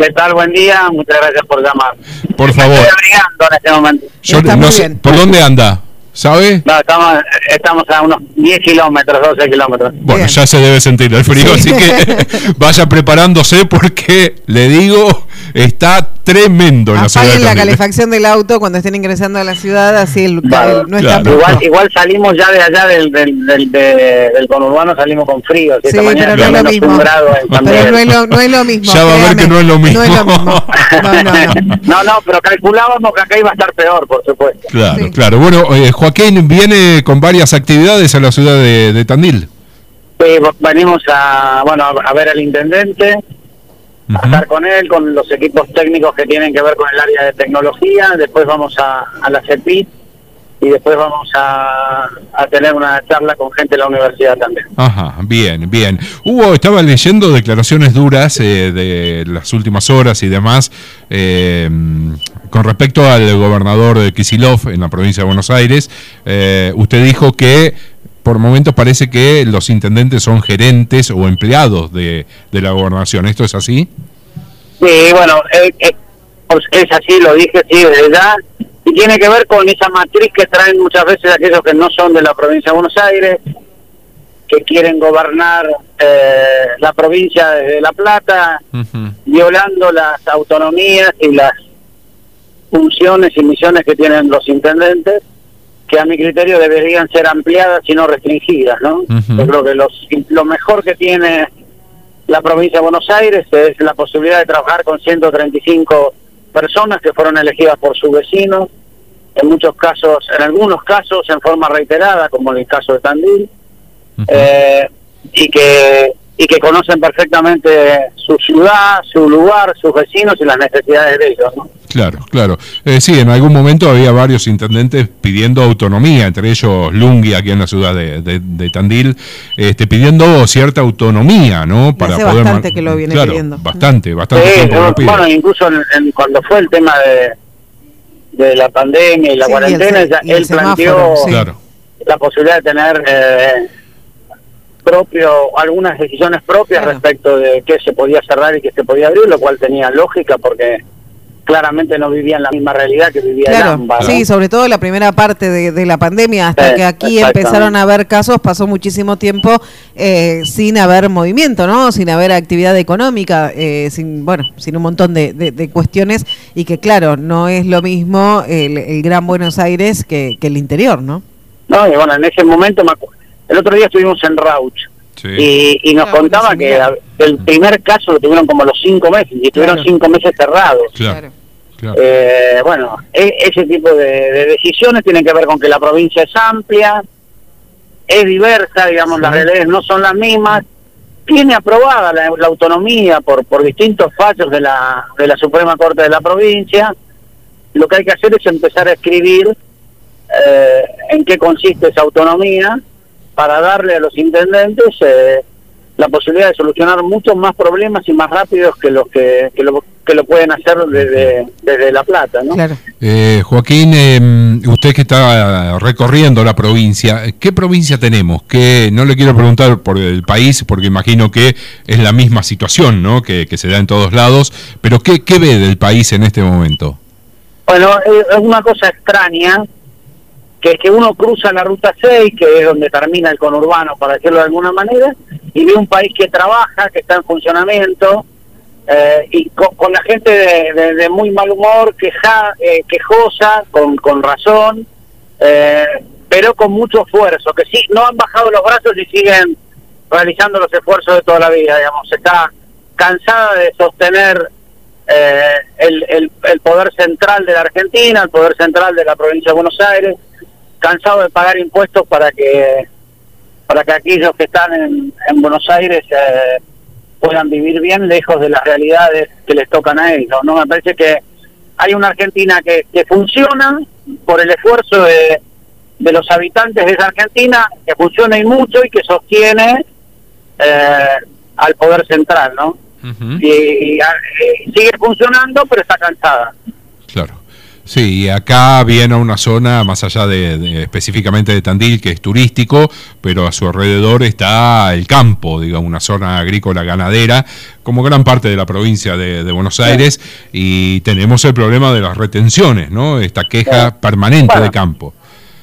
¿Qué tal? Buen día, muchas gracias por llamar. Por favor. Estoy abrigando en este momento. Yo no sé, ¿por dónde anda? ¿Sabe? No, estamos a unos 10 kilómetros, 12 kilómetros. Bueno, Bien. ya se debe sentir el frío, así que vaya preparándose porque, le digo, está tremendo en la ciudad de Apaguen la Tandil. calefacción del auto cuando estén ingresando a la ciudad, así Vale, no está claro. Igual salimos ya de allá del conurbano, salimos con frío. Sí, Esta mañana pero no es lo menos mismo. un grado en San Pero Miguel. no es lo mismo. Ya va a ver créame. que no es lo mismo. No es lo mismo. No. No, pero calculábamos que acá iba a estar peor, por supuesto. Claro, Sí. claro. Bueno, Joaquín viene con varias actividades a la ciudad de Tandil. Venimos a ver al intendente, a estar con él, con los equipos técnicos que tienen que ver con el área de tecnología. Después vamos a la CEPIT y después vamos a tener una charla con gente de la universidad también. Ajá, bien, bien. Estaba leyendo declaraciones duras de las últimas horas y demás con respecto al gobernador de Kicillof en la provincia de Buenos Aires. Usted dijo que por momentos parece que los intendentes son gerentes o empleados de la gobernación. ¿Esto es así? Sí, bueno, es así, lo dije, sí, desde ya. Y tiene que ver con esa matriz que traen muchas veces aquellos que no son de la provincia de Buenos Aires, que quieren gobernar la provincia de La Plata, violando las autonomías y las funciones y misiones que tienen los intendentes, que a mi criterio deberían ser ampliadas y no restringidas, ¿no? Yo creo que lo mejor que tiene la provincia de Buenos Aires es la posibilidad de trabajar con 135 personas que fueron elegidas por sus vecinos, en algunos casos en forma reiterada, como en el caso de Tandil, y que conocen perfectamente su ciudad, su lugar, sus vecinos y las necesidades de ellos, ¿no? Claro, claro. Sí, en algún momento había varios intendentes pidiendo autonomía, entre ellos Lungui, aquí en la ciudad de Tandil, pidiendo cierta autonomía, ¿no? Para hace poder bastante que lo viene pidiendo. Bastante Sí, tiempo que lo pide. bueno, incluso cuando fue el tema de la pandemia y la cuarentena, él planteó la posibilidad de tener algunas decisiones propias respecto de qué se podía cerrar y qué se podía abrir, lo cual tenía lógica porque claramente no vivía en la misma realidad que vivía el AMBA, ¿no? Sí, sobre todo la primera parte de la pandemia, hasta que aquí empezaron a haber casos, pasó muchísimo tiempo sin haber movimiento, ¿no? Sin haber actividad económica, sin un montón de cuestiones, y que claro, no es lo mismo el Gran Buenos Aires que el interior, ¿no? No, y bueno, en ese momento, el otro día estuvimos en Rauch, y nos contaba que el primer caso lo tuvieron como los 5 meses, y estuvieron 5 meses cerrados. Claro. Bueno, ese tipo de decisiones tienen que ver con que la provincia es amplia, es diversa, digamos, las realidades no son las mismas, tiene aprobada la autonomía por distintos fallos de la Suprema Corte de la provincia. Lo que hay que hacer es empezar a escribir en qué consiste esa autonomía para darle a los intendentes la posibilidad de solucionar muchos más problemas y más rápidos que los que lo pueden hacer desde La Plata, ¿no? Claro. Joaquín, usted que está recorriendo la provincia, ¿qué provincia tenemos? Que no le quiero preguntar por el país, porque imagino que es la misma situación, ¿no? Que se da en todos lados, pero ¿qué ve del país en este momento? Bueno, es una cosa extraña, que es que uno cruza la Ruta 6, que es donde termina el conurbano, para decirlo de alguna manera, y ve un país que trabaja, que está en funcionamiento, y con la gente de muy mal humor, quejosa, con razón, pero con mucho esfuerzo, que sí, no han bajado los brazos y siguen realizando los esfuerzos de toda la vida, digamos. Está cansada de sostener el poder central de la Argentina, el poder central de la provincia de Buenos Aires, cansado de pagar impuestos para que aquellos que están en Buenos Aires puedan vivir bien lejos de las realidades que les tocan a ellos, ¿no? Me parece que hay una Argentina que funciona por el esfuerzo de los habitantes de esa Argentina, que funciona y mucho y que sostiene al poder central, ¿no? Y sigue funcionando, pero está cansada. Claro. Sí, y acá viene a una zona más allá específicamente de Tandil, que es turístico, pero a su alrededor está el campo, digamos, una zona agrícola ganadera, como gran parte de la provincia de Buenos Aires, y tenemos el problema de las retenciones, ¿no? Esta queja permanente de campo.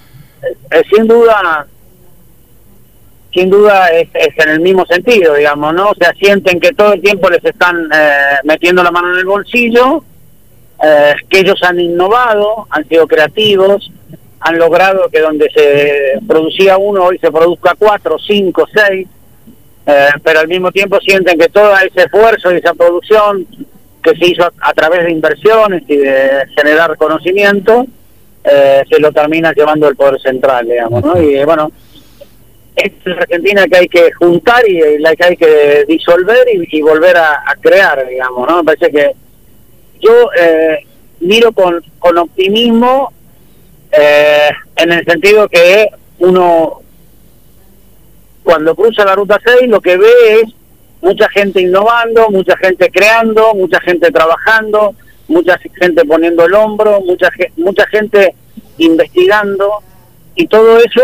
Sin duda es en el mismo sentido, digamos, ¿no? O sea, sienten que todo el tiempo les están metiendo la mano en el bolsillo, que ellos han innovado, han sido creativos, han logrado que donde se producía uno, hoy se produzca 4, 5, 6, pero al mismo tiempo sienten que todo ese esfuerzo y esa producción que se hizo a través de inversiones y de generar conocimiento, se lo termina llevando el Poder Central, digamos, ¿no? Y bueno, es la Argentina que hay que juntar y la que hay que disolver y volver a crear, digamos, ¿no? Me parece que yo miro con optimismo, en el sentido que uno cuando cruza la Ruta 6 lo que ve es mucha gente innovando, mucha gente creando, mucha gente trabajando, mucha gente poniendo el hombro, mucha gente investigando, y todo eso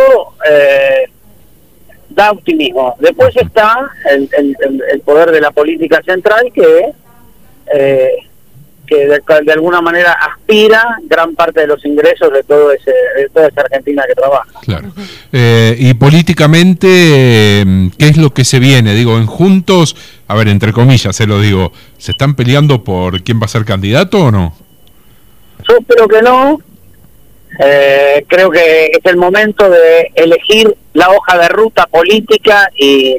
da optimismo. Después está el poder de la política central que de alguna manera aspira gran parte de los ingresos de toda esa Argentina que trabaja. Claro. Y políticamente, ¿qué es lo que se viene? Digo, en Juntos, a ver, entre comillas se lo digo, ¿se están peleando por quién va a ser candidato o no? Yo espero que no. Creo que es el momento de elegir la hoja de ruta política y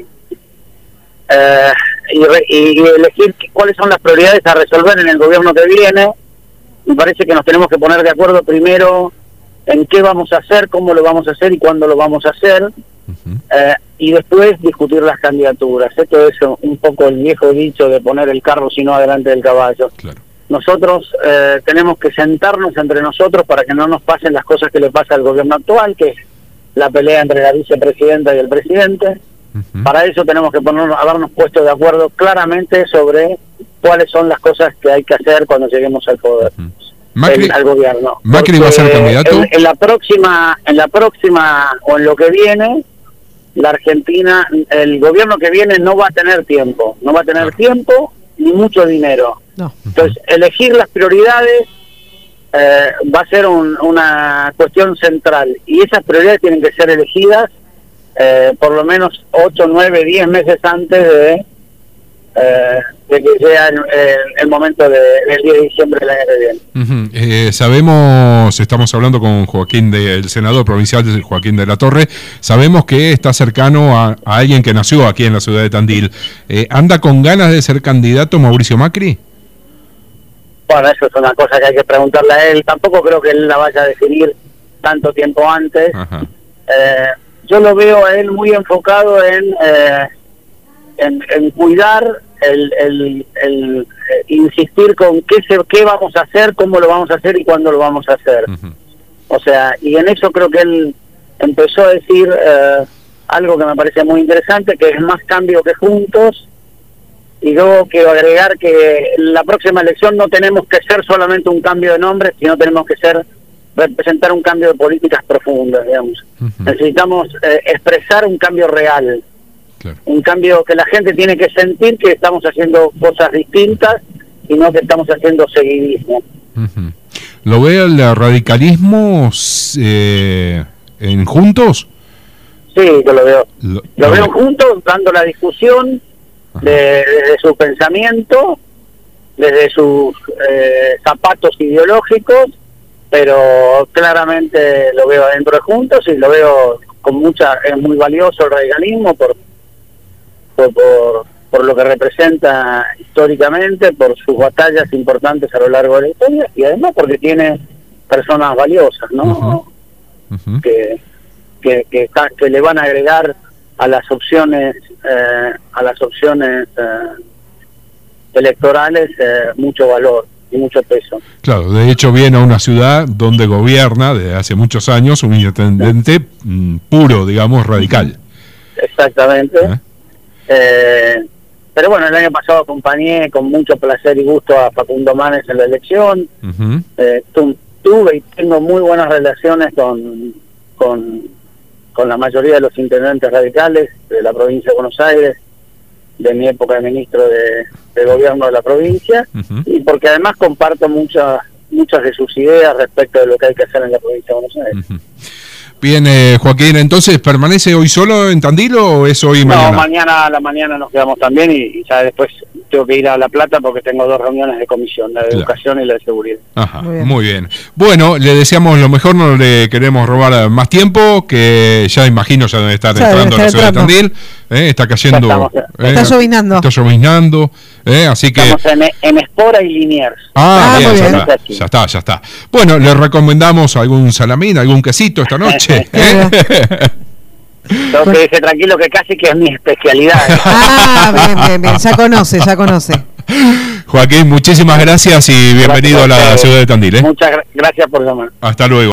elegir cuáles son las prioridades a resolver en el gobierno que viene. Me parece que nos tenemos que poner de acuerdo primero en qué vamos a hacer, cómo lo vamos a hacer y cuándo lo vamos a hacer, y después discutir las candidaturas. Esto es un poco el viejo dicho de poner el carro sino adelante del caballo. Claro. Nosotros tenemos que sentarnos entre nosotros para que no nos pasen las cosas que le pasa al gobierno actual, que es la pelea entre la vicepresidenta y el presidente. Para eso tenemos que habernos puesto de acuerdo claramente sobre cuáles son las cosas que hay que hacer cuando lleguemos al poder, al gobierno. ¿Macri va a ser candidato? En la próxima o en lo que viene, la Argentina, el gobierno que viene no va a tener tiempo, tiempo ni mucho dinero. No. Entonces, elegir las prioridades va a ser una cuestión central, y esas prioridades tienen que ser elegidas por lo menos 8, 9, 10 meses antes de que sea el momento del 10 de diciembre del año que viene. Sabemos, estamos hablando con Joaquín, el senador provincial Joaquín de la Torre, sabemos que está cercano a alguien que nació aquí en la ciudad de Tandil. ¿Anda con ganas de ser candidato Mauricio Macri? Bueno, eso es una cosa que hay que preguntarle a él. Tampoco creo que él la vaya a definir tanto tiempo antes. Yo lo veo a él muy enfocado en cuidar, el insistir con qué vamos a hacer, cómo lo vamos a hacer y cuándo lo vamos a hacer. O sea, y en eso creo que él empezó a decir algo que me parece muy interesante, que es más cambio que juntos. Y luego quiero agregar que en la próxima elección no tenemos que ser solamente un cambio de nombre, sino tenemos que representar un cambio de políticas profundas, digamos. Necesitamos expresar un cambio real, un cambio que la gente tiene que sentir que estamos haciendo cosas distintas y no que estamos haciendo seguidismo. ¿Lo ve el radicalismo en Juntos? Sí, yo lo veo. Lo veo juntos, dando la discusión desde su pensamiento, desde sus zapatos ideológicos, pero claramente lo veo adentro de Juntos y lo veo con es muy valioso el radicalismo por lo que representa históricamente, por sus batallas importantes a lo largo de la historia, y además porque tiene personas valiosas, ¿no? Que le van a agregar a las opciones electorales mucho valor y mucho peso. Claro, de hecho viene a una ciudad donde gobierna desde hace muchos años un intendente puro, digamos, radical. Exactamente. Pero bueno, el año pasado acompañé con mucho placer y gusto a Facundo Manes en la elección. tuve y tengo muy buenas relaciones con la mayoría de los intendentes radicales de la provincia de Buenos Aires, de mi época de ministro de gobierno de la provincia, y porque además comparto muchas de sus ideas respecto de lo que hay que hacer en la provincia de Buenos Aires. Bien, Joaquín, entonces, ¿permanece hoy solo en Tandil o es hoy y mañana? No, mañana a la mañana nos quedamos también y ya después tengo que ir a La Plata porque tengo 2 reuniones de comisión, la de educación y la de seguridad. Ajá, muy bien. Bueno, le deseamos lo mejor, no le queremos robar más tiempo, que ya imagino ya debe estar entrando a la ciudad de Tandil, está cayendo, está lloviznando. Está lloviznando, así que... Estamos en Espora y Liniers. Bien, ya está. Bueno, le recomendamos algún salamín, algún quesito esta noche. Tengo que decir tranquilo que casi que es mi especialidad. Bien, ya conoce. Joaquín, muchísimas gracias y bienvenido a la ciudad de Tandil. Muchas gracias por llamar. Hasta luego.